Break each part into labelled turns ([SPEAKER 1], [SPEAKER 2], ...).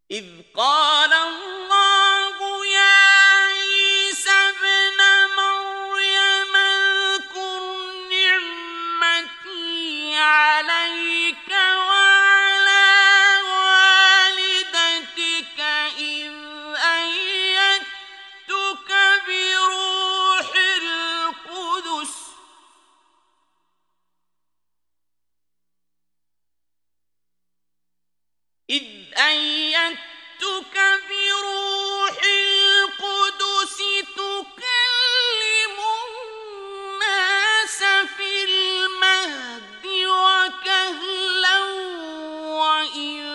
[SPEAKER 1] إذ قال الله يا عيسى ابن مريم اذكر نعمتي عليك وعلى والدتك إذ أيدتك بروح القدس تكلم الناس في المهد وكهلا وإذ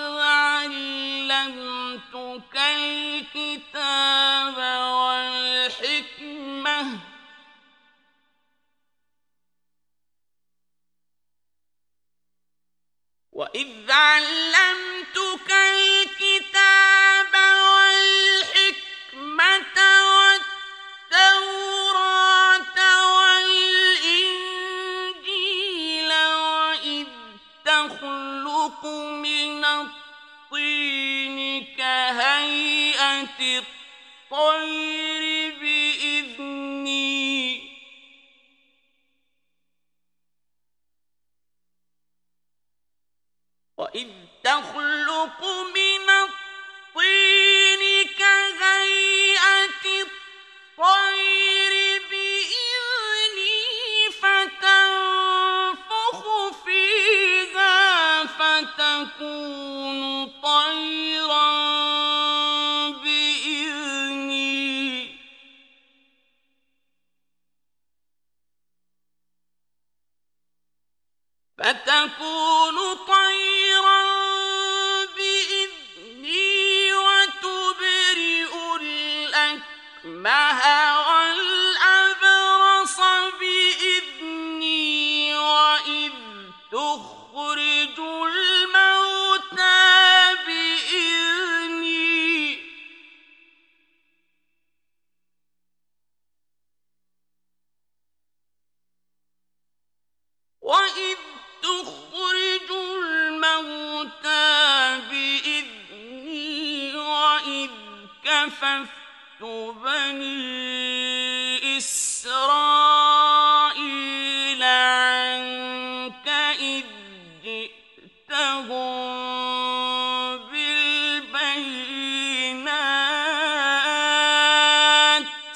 [SPEAKER 1] علمتك الكتاب والحكمة والتوراة والإنجيل وإذ تخلق من الطين كهيئة الطير بإذني وإذ تخلق من الطين كهيئة الطير بإذني فتنفخ فيها فتكون طيرا بإذني وتبرئ الأكمه والأبرص بإذني وإذ تخرج الموتى بإذني وإذ تخرج الموتى بإذني وإذ كففت بني إسرائيل عنك إذ جئتهم بالبينات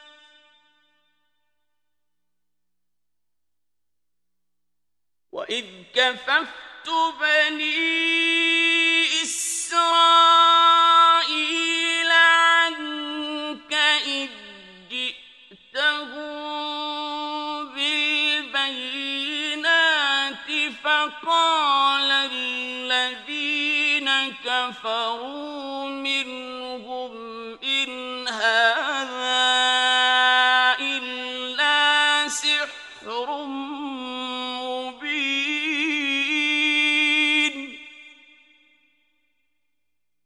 [SPEAKER 1] وإذ كففت بني إسرائيل عنك إذ جئتهم بالبينات فقال الذين كفروا منهم إن هذا إلا سحر